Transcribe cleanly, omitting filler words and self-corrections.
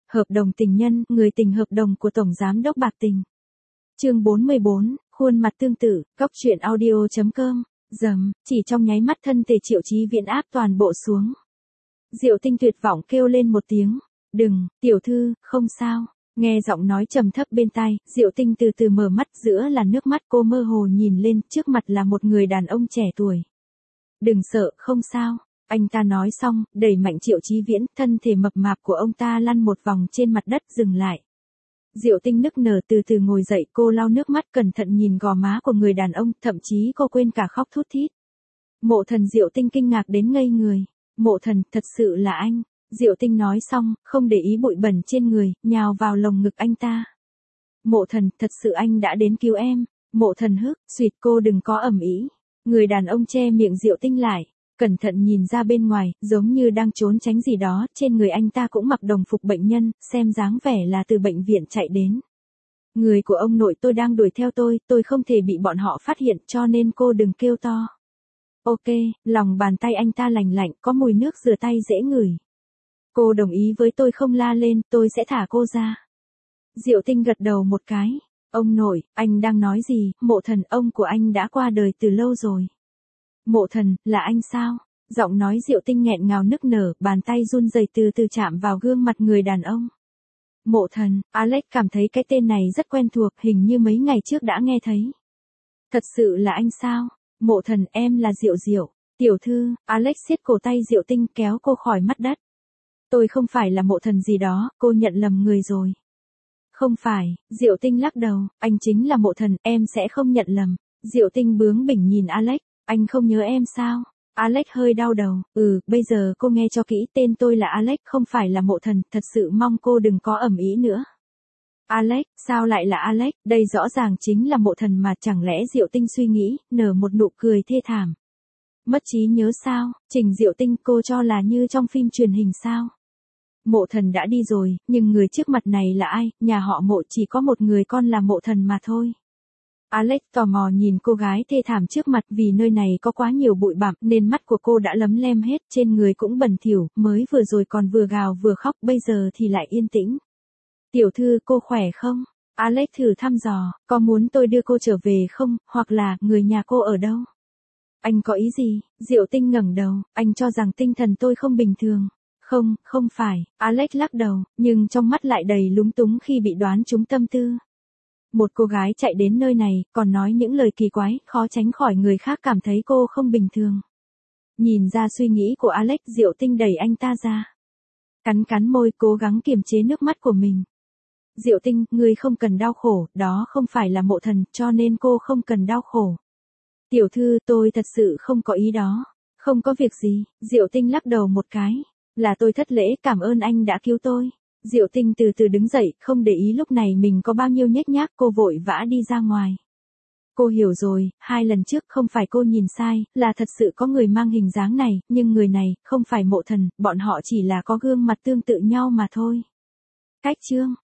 Hợp đồng tình nhân, người tình hợp đồng của Tổng Giám đốc Bạc Tình. Chương 44, khuôn mặt tương tự, góc truyện audio.com, chỉ trong nháy mắt thân thể Triệu Chí Viễn áp toàn bộ xuống. Diệu Tinh tuyệt vọng kêu lên một tiếng, đừng, tiểu thư, không sao. Nghe giọng nói trầm thấp bên tai, Diệu Tinh từ từ mở mắt, giữa là nước mắt, cô mơ hồ nhìn lên, trước mặt là một người đàn ông trẻ tuổi. Đừng sợ, không sao. Anh ta nói xong, đẩy mạnh Triệu Chí Viễn, thân thể mập mạp của ông ta lăn một vòng trên mặt đất, dừng lại. Diệu Tinh nức nở từ từ ngồi dậy, cô lau nước mắt cẩn thận nhìn gò má của người đàn ông, thậm chí cô quên cả khóc thút thít. Mộ Thần. Diệu Tinh kinh ngạc đến ngây người. Mộ Thần, thật sự là anh. Diệu Tinh nói xong, không để ý bụi bẩn trên người, nhào vào lồng ngực anh ta. Mộ Thần, thật sự anh đã đến cứu em. Mộ Thần hức, xuyệt, cô đừng có ầm ĩ. Người đàn ông che miệng Diệu Tinh lại, cẩn thận nhìn ra bên ngoài, giống như đang trốn tránh gì đó, trên người anh ta cũng mặc đồng phục bệnh nhân, xem dáng vẻ là từ bệnh viện chạy đến. Người của ông nội tôi đang đuổi theo tôi không thể bị bọn họ phát hiện, cho nên cô đừng kêu to. Ok, lòng bàn tay anh ta lành lạnh, có mùi nước rửa tay dễ ngửi. Cô đồng ý với tôi không la lên, tôi sẽ thả cô ra. Diệu Tinh gật đầu một cái. Ông nội, anh đang nói gì? Mộ Thần, ông của anh đã qua đời từ lâu rồi. Mộ Thần, là anh sao? Giọng nói Diệu Tinh nghẹn ngào nức nở, bàn tay run rẩy từ từ chạm vào gương mặt người đàn ông. Mộ Thần, Alex cảm thấy cái tên này rất quen thuộc, hình như mấy ngày trước đã nghe thấy. Thật sự là anh sao? Mộ Thần, em là Diệu Diệu. Tiểu thư, Alex siết cổ tay Diệu Tinh kéo cô khỏi mắt đất. Tôi không phải là Mộ Thần gì đó, cô nhận lầm người rồi. Không phải, Diệu Tinh lắc đầu, anh chính là Mộ Thần, em sẽ không nhận lầm. Diệu Tinh bướng bỉnh nhìn Alex, anh không nhớ em sao? Alex hơi đau đầu, bây giờ cô nghe cho kỹ, tên tôi là Alex, không phải là Mộ Thần, thật sự mong cô đừng có ầm ĩ nữa. Alex, sao lại là Alex, đây rõ ràng chính là Mộ Thần mà, chẳng lẽ? Diệu Tinh suy nghĩ, nở một nụ cười thê thảm. Mất trí nhớ sao? Trình Diệu Tinh, cô cho là như trong phim truyền hình sao? Mộ Thần đã đi rồi, nhưng người trước mặt này là ai? Nhà họ Mộ chỉ có một người con là Mộ Thần mà thôi. Alex tò mò nhìn cô gái thê thảm trước mặt, vì nơi này có quá nhiều bụi bặm nên mắt của cô đã lấm lem hết, trên người cũng bẩn thỉu, mới vừa rồi còn vừa gào vừa khóc, bây giờ thì lại yên tĩnh. Tiểu thư, cô khỏe không? Alex thử thăm dò, có muốn tôi đưa cô trở về không, hoặc là người nhà cô ở đâu? Anh có ý gì? Diệu Tinh ngẩng đầu, anh cho rằng tinh thần tôi không bình thường. Không, không phải, Alex lắc đầu, nhưng trong mắt lại đầy lúng túng khi bị đoán trúng tâm tư. Một cô gái chạy đến nơi này, còn nói những lời kỳ quái, khó tránh khỏi người khác cảm thấy cô không bình thường. Nhìn ra suy nghĩ của Alex, Diệu Tinh đẩy anh ta ra. Cắn môi, cố gắng kiềm chế nước mắt của mình. Diệu Tinh, ngươi không cần đau khổ, đó không phải là Mộ Thần, cho nên cô không cần đau khổ. Tiểu thư, tôi thật sự không có ý đó. Không có việc gì, Diệu Tinh lắc đầu một cái. Là tôi thất lễ, cảm ơn anh đã cứu tôi. Diệu Tinh từ từ đứng dậy, không để ý lúc này mình có bao nhiêu nhếch nhác, cô vội vã đi ra ngoài. Cô hiểu rồi, 2 lần trước không phải cô nhìn sai, là thật sự có người mang hình dáng này, nhưng người này, không phải Mộ Thần, bọn họ chỉ là có gương mặt tương tự nhau mà thôi. Cách chương.